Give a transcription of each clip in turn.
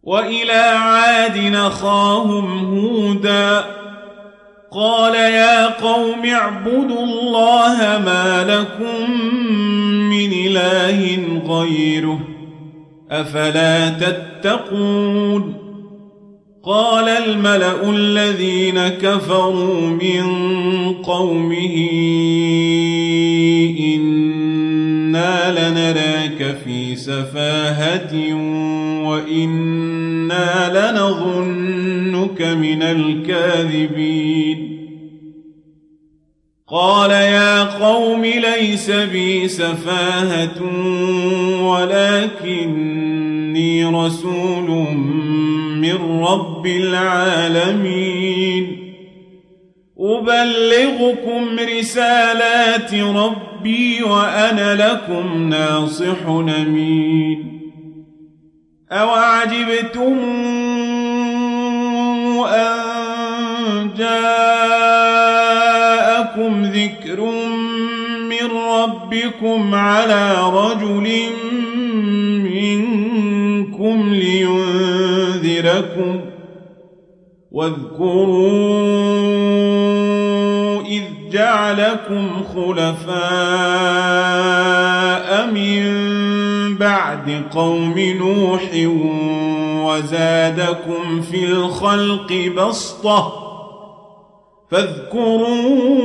وإلى عاد أخاهم هودا قال يا قوم اعبدوا الله ما لكم من إله غيره أفلا تتقون قال الملأ الذين كفروا من قومه إنا لنراك في سفاهة وإنا لنظنك من الكاذبين قال يا قوم ليس بي سفاهة ولكني رسول من رب العالمين أبلغكم رسالات ربي وأنا لكم ناصح أمين أوعجبتم أن جاءكم ذكر من ربكم على رجل منكم لينذركم واذكروا إذ جعلكم خلفاء من بعد قوم نوح وزادكم في الخلق بسطة فاذكروا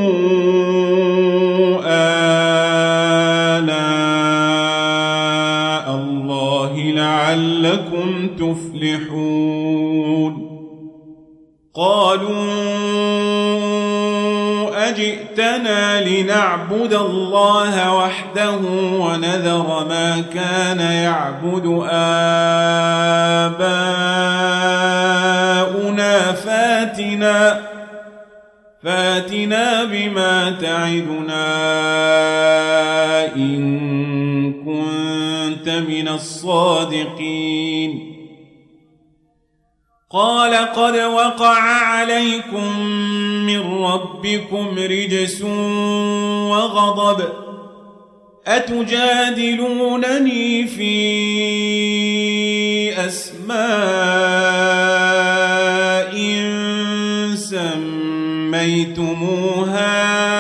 آلاء الله لعلكم تفلحون قالوا أجئتنا لنعبد الله وحده ونذر ما كان يعبد آباؤنا فاتنا بما تعدنا إن كنت من الصادقين قال قد وقع عليكم من ربكم رجس وغضب أتجادلونني في أسماء سميتموها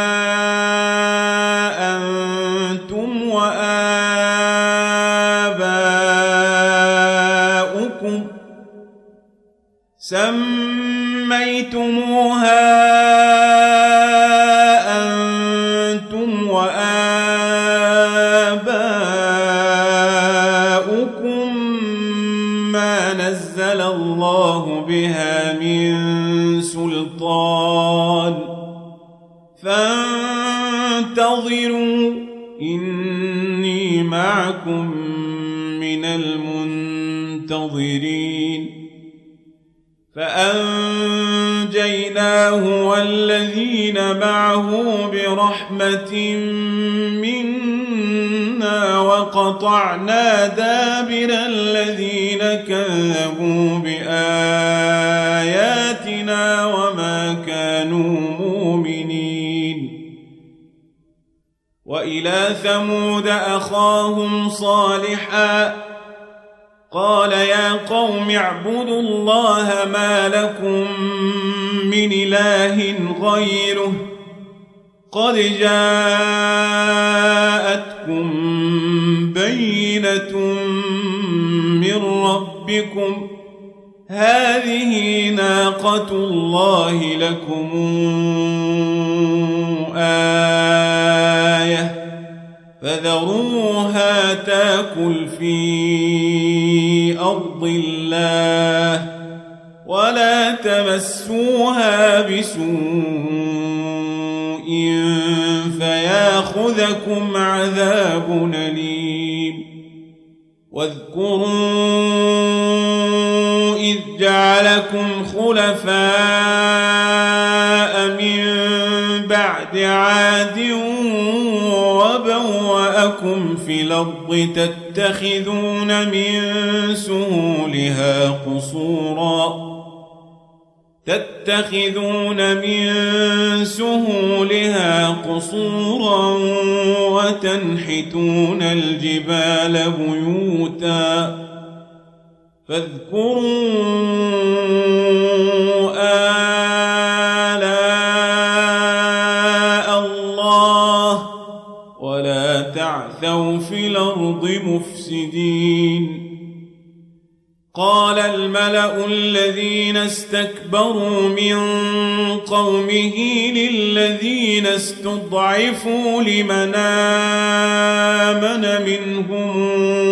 أنتم وآباؤكم ما نزل الله بها من سلطان فانتظروا إني معكم من المنتظرين فأنجيناه والذين معه برحمة منا وقطعنا دابر الذين كذبوا بآياتنا وما كانوا مؤمنين وإلى ثمود أخاهم صالحا قال يا قوم اعبدوا الله ما لكم من إله غيره قد جاءتكم بينة من ربكم هذه ناقة الله لكم آية فذروها تاكل في أرض الله ولا تمسوها بسوء فياخذكم عذاب أليم واذكروا إذ جعلكم خلفاء من بعد عاد وبوأكم في الأرض تتخذون من سهولها قصورا وتنحتون الجبال بيوتا فاذكروا آلاء الله ولا تعثوا في الأرض مفسدين. قال الملأ الذين استكبروا من قومه للذين استضعفوا لمن آمن منهم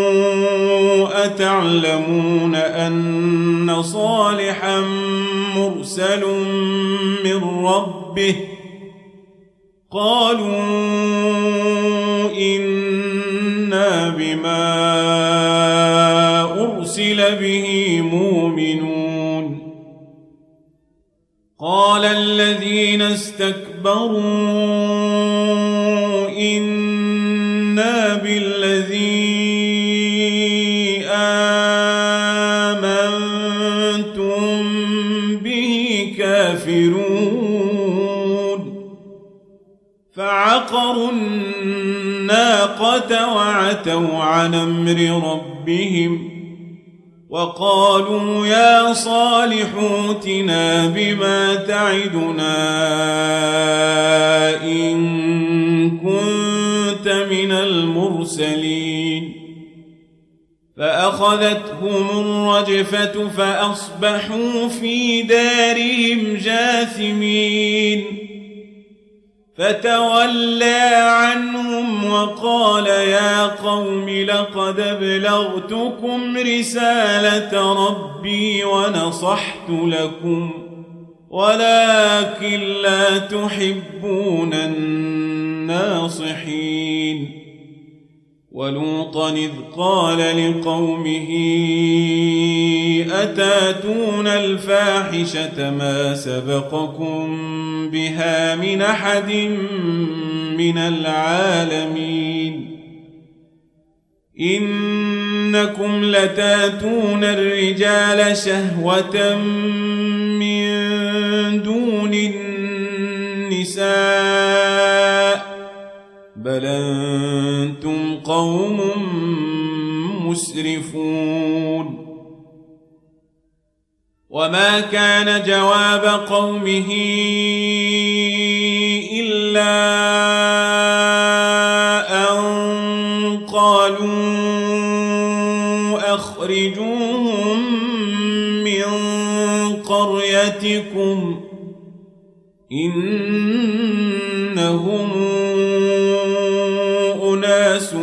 أتعلمون أن صالحا مرسل من ربه؟ قالوا إنا بما أرسل به مؤمنون. قال الذين استكبروا إنا بالذي آمنتم به كافرون. فعقروا الناقة وعتوا عن أمر ربهم وقالوا يا صالح ائتنا بما تعدنا إن كنت من المرسلين. فأخذتهم الرجفة فأصبحوا في دارهم جاثمين. فتولى عنهم وقال يا قوم لقد أبلغتكم رسالة ربي ونصحت لكم ولكن لا تحبون الناصحين. ولوطا إذ قال لقومه أتاتون الفاحشة ما سبقكم بها من أحد من العالمين إنكم لتاتون الرجال شهوة من دون النساء بل أنتم قوم مسرفون. وما كان جواب قومه إلا أن قالوا أخرجوهم من قريتكم إنهم أناس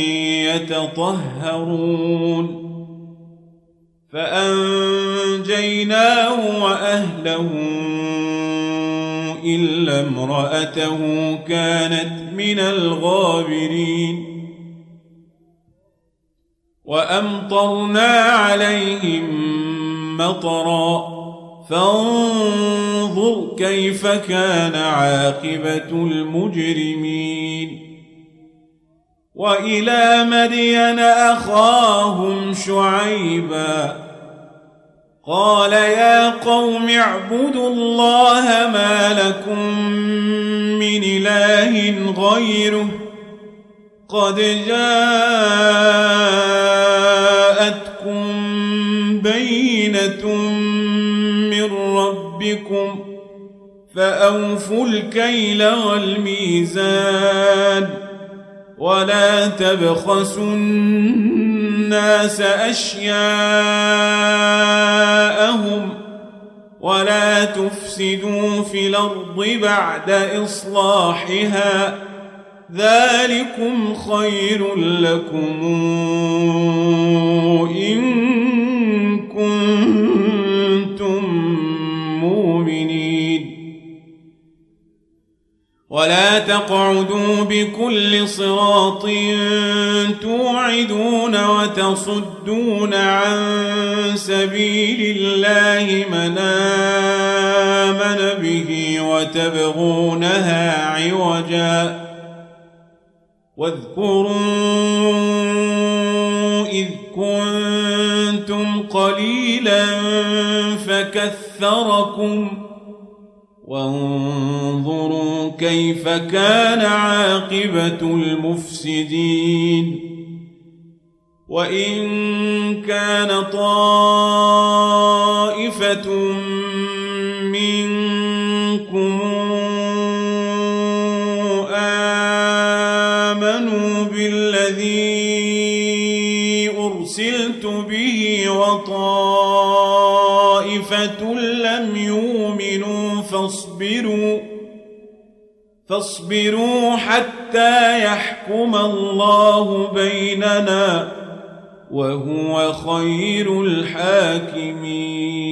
يتطهرون. فأنجيناه وأهله إلا امرأته كانت من الغابرين. وأمطرنا عليهم مطرا فانظر كيف كان عاقبة المجرمين. وإلى مدين أخاهم شعيبا قال يا قوم اعبدوا الله ما لكم من إله غيره قد جاءتكم بينة من ربكم فأوفوا الكيل والميزان ولا تبخسوا الناس أشياءهم ولا تفسدوا في الأرض بعد إصلاحها ذلكم خير لكم إن كنتم مؤمنين. ولا تقعدوا بكل صراط توعدون وتصدون عن سبيل الله من آمن به وتبغونها عوجا واذكروا إذ كنتم قليلا فكثركم وانظروا كيف كان عاقبة المفسدين. وإن كان طائفة منكم آمنوا بالذي أرسلت به وطائفة لم يؤمنوا فاصبروا حتى يحكم الله بيننا وهو خير الحاكمين.